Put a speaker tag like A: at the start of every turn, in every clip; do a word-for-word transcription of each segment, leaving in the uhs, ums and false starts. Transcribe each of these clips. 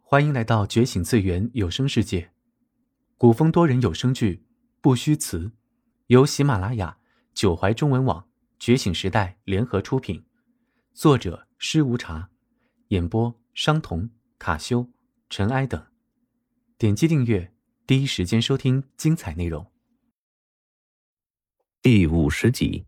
A: 欢迎来到觉醒次元有声世界，古风多人有声剧《不虚词》，由喜马拉雅、九怀中文网、觉醒时代联合出品，作者施无茶，演播商童、卡修、尘埃等。点击订阅，第一时间收听精彩内容。
B: 第五十集。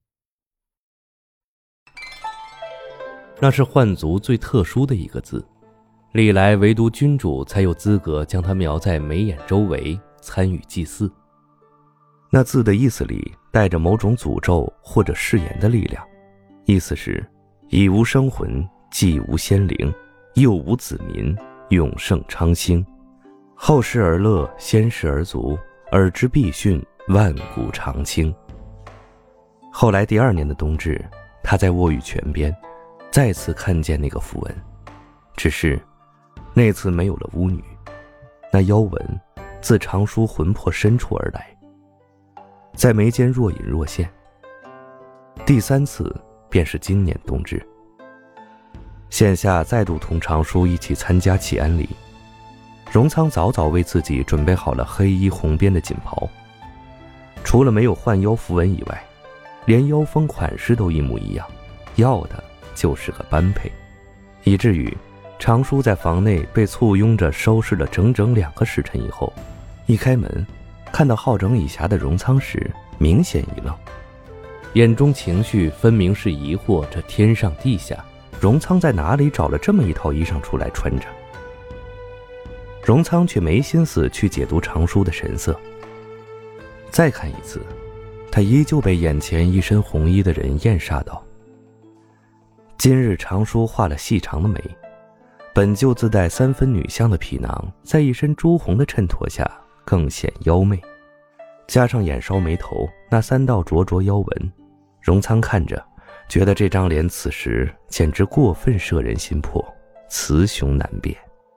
B: 那是幻族最特殊的一个字，历来唯独君主才有资格将它描在眉眼周围，参与祭祀。那字的意思里带着某种诅咒或者誓言的力量，意思是已无生魂，既无仙灵，又无子民，永盛昌兴，后世而乐，先世而足，尔之必训，万古长青。后来第二年的冬至，他在沃玉泉边再次看见那个符文，只是那次没有了巫女，那妖纹自长舒魂魄深处而来，在眉间若隐若现。第三次便是今年冬至，现下再度同长舒一起参加祈安礼。荣仓早早为自己准备好了黑衣红边的锦袍，除了没有幻妖符文以外，连妖风款式都一模一样，要的就是个般配，以至于长舒在房内被簇拥着收拾了整整两个时辰以后，一开门看到好整以暇的荣仓时，明显一愣，眼中情绪分明是疑惑这天上地下，荣仓在哪里找了这么一套衣裳出来穿着。荣仓却没心思去解读长舒的神色，再看一次，他依旧被眼前一身红衣的人艳煞到。今日长舒画了细长的眉，本就自带三分女相的皮囊，在一身朱红的衬托下更显妖媚，加上眼梢眉头那三道灼灼妖纹，荣仓看着觉得这张脸此时简直过分摄人心魄，雌雄难辨。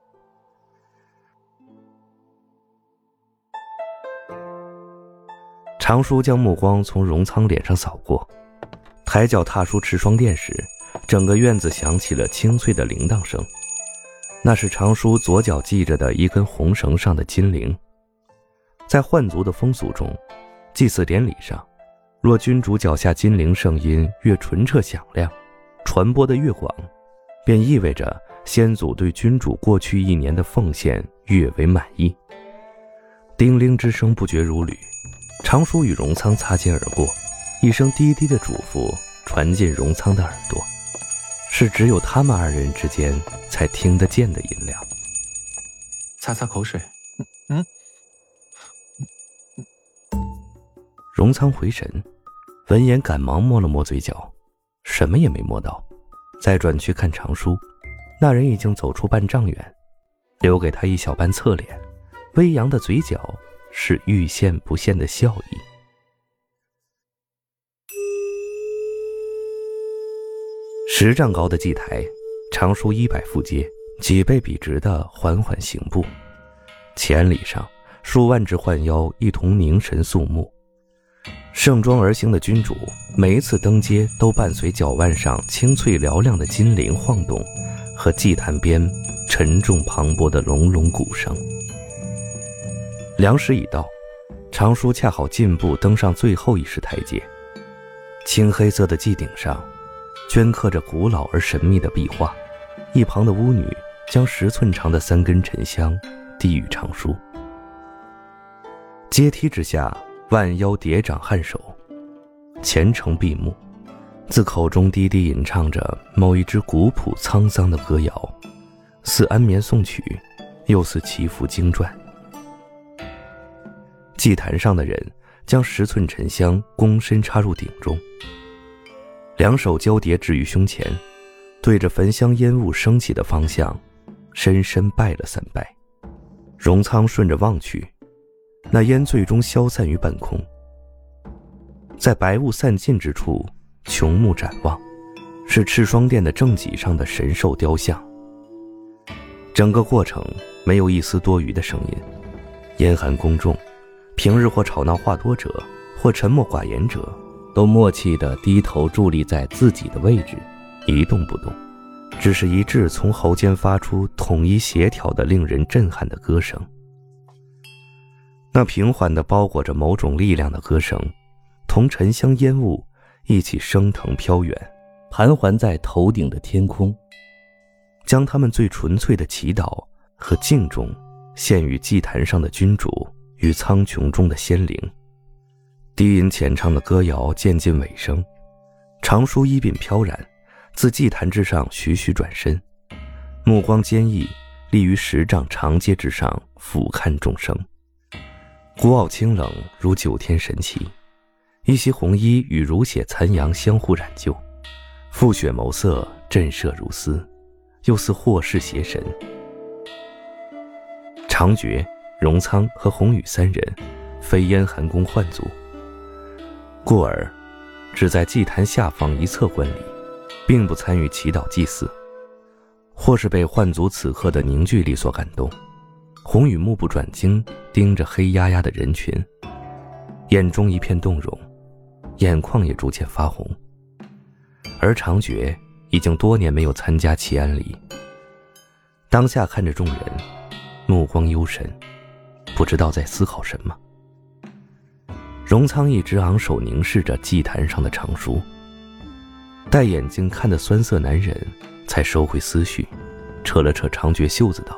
B: 长舒将目光从荣仓脸上扫过，抬脚踏出赤霜殿时，整个院子响起了清脆的铃铛声，那是长舒左脚系着的一根红绳上的金铃。在幻族的风俗中，祭祀典礼上，若君主脚下金铃声音越纯澈响亮，传播得越广，便意味着先祖对君主过去一年的奉献越为满意。叮铃之声不绝如缕，长舒与荣仓擦肩而过，一声低低的嘱咐传进荣仓的耳朵，是只有他们二人之间才听得见的音量。
A: 擦擦口水。嗯。
B: 荣仓回神，闻言赶忙摸了摸嘴角，什么也没摸到。再转去看长舒，那人已经走出半丈远，留给他一小半侧脸，微扬的嘴角是欲现不现的笑意。十丈高的祭台，长舒衣摆复阶，脊背笔直地缓缓行步。祈安礼上，数万只幻妖一同凝神肃穆。盛装而行的君主，每一次登阶都伴随脚腕上清脆嘹亮的金铃晃动，和祭坛边沉重磅礴的隆隆鼓声。良时已到，长舒恰好进步登上最后一石台阶。青黑色的祭顶上镌刻着古老而神秘的壁画，一旁的巫女将十寸长的三根沉香递与长舒。阶梯之下，万妖叠掌颔首，虔诚闭目，自口中低低吟唱着某一支古朴沧桑的歌谣，似安眠颂曲，又似祈福经传。祭坛上的人将十寸沉香躬身插入鼎中，两手交叠置于胸前，对着焚香烟雾升起的方向深深拜了三拜。荣仓顺着望去，那烟最终消散于半空，在白雾散尽之处，琼目展望，是赤霜殿的正脊上的神兽雕像。整个过程没有一丝多余的声音，严寒宫中，平日或吵闹话多者，或沉默寡言者，都默契地低头伫立在自己的位置，一动不动， 只是一致从喉间发出统一协调的令人震撼的歌声。那平缓地包裹着某种力量的歌声，同沉香烟雾一起升腾飘远，盘桓在头顶的天空，将他们最纯粹的祈祷和敬重献于祭坛上的君主与苍穹中的仙灵。低吟浅唱的歌谣渐近尾声，长舒衣鬓飘然，自祭坛之上徐徐转身，目光坚毅，立于十丈长阶之上，俯瞰众生。孤傲清冷如九天神奇，一袭红衣与如血残阳相互染就，覆雪眸色震慑如丝，又似祸世邪神。长觉、荣仓和红羽三人非燕寒宫宦族，故而只在祭坛下方一侧观礼，并不参与祈祷祭祀。或是被宦族此刻的凝聚力所感动，红羽目不转睛盯着黑压压的人群，眼中一片动容，眼眶也逐渐发红。而长觉已经多年没有参加祈安礼，当下看着众人，目光幽深，不知道在思考什么。荣仓一直昂首凝视着祭坛上的长书，待眼睛看得酸涩难忍，才收回思绪，扯了扯长觉袖子道：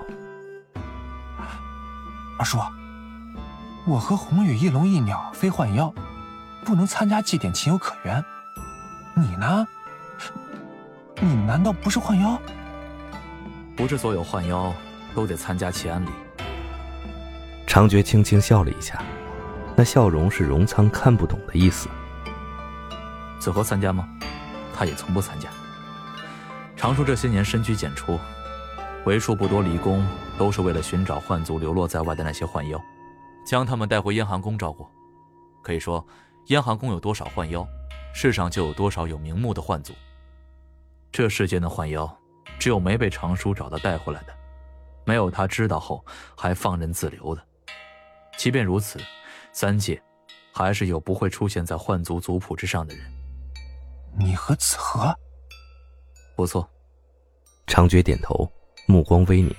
C: 二叔，我和红羽一龙一鸟非幻妖，不能参加祭典情有可原。你呢？你难道不是幻妖？
D: 不是所有幻妖都得参加祈安礼。
B: 长觉轻轻笑了一下，那笑容是荣仓看不懂的意思。
D: 子和参加吗？他也从不参加。长叔这些年深居简出，为数不多离宫都是为了寻找幻族流落在外的那些幻妖，将他们带回燕寒宫照顾。可以说，燕寒宫有多少幻妖，世上就有多少有名目的幻族。这世间的幻妖，只有没被长叔找到带回来的，没有他知道后还放任自流的。即便如此，三界还是有不会出现在幻族族谱之上的人。
C: 你和子和？
D: 不错。
B: 长觉点头，目光微凝。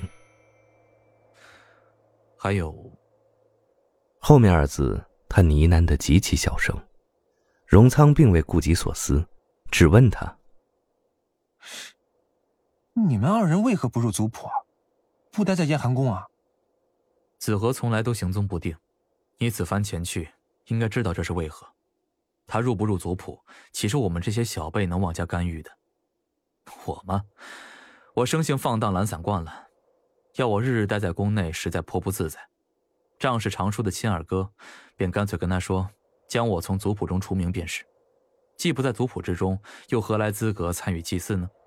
D: 还有
B: 后面二字他呢喃得极其小声。荣仓并未顾及所思，只问他：
C: 你们二人为何不入族谱，不待在燕寒宫啊？
D: 子和从来都行踪不定，你此番前去，应该知道这是为何。他入不入族谱，岂是我们这些小辈能妄加干预的？我吗？我生性放荡懒散惯了，要我日日待在宫内，实在颇不自在。仗是长叔的亲二哥，便干脆跟他说，将我从族谱中除名便是。既不在族谱之中，又何来资格参与祭祀呢？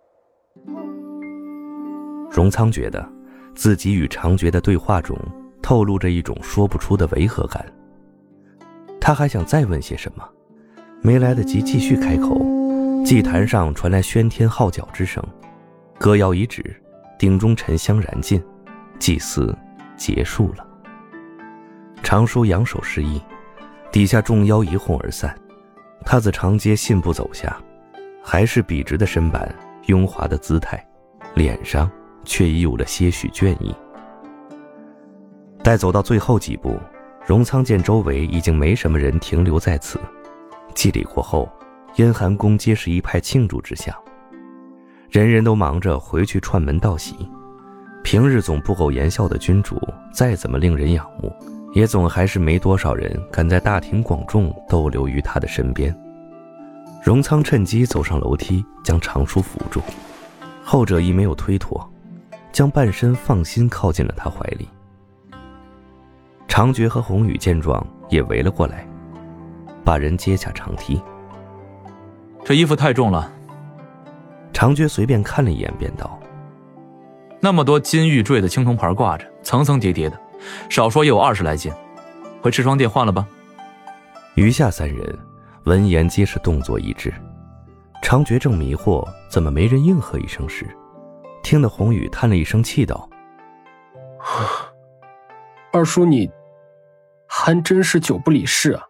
B: 荣仓觉得自己与长觉的对话中透露着一种说不出的违和感。他还想再问些什么，没来得及继续开口，祭坛上传来喧天号角之声，歌谣已止，鼎中沉香燃尽，祭祀结束了。长叔扬手示意，底下众妖一哄而散。他自长阶信步走下，还是笔直的身板，雍华的姿态，脸上却已有了些许倦意。待走到最后几步，荣仓见周围已经没什么人停留在此，祭礼过后，燕寒宫皆是一派庆祝之象，人人都忙着回去串门道喜。平日总不苟言笑的君主，再怎么令人仰慕，也总还是没多少人敢在大庭广众逗留于他的身边。荣仓趁机走上楼梯，将长叔扶住，后者亦没有推脱，将半身放心靠进了他怀里。长觉和红羽见状也围了过来，把人接下长梯。
D: 这衣服太重了。
B: 长觉随便看了一眼便道：
D: 那么多金玉坠的青铜牌挂着，层层叠叠的，少说也有二十来斤，回赤霜殿换了吧。
B: 余下三人闻言皆是动作一致。长觉正迷惑怎么没人应和一声时，听得红羽叹了一声气道：
E: 二叔你还真是久不理事啊。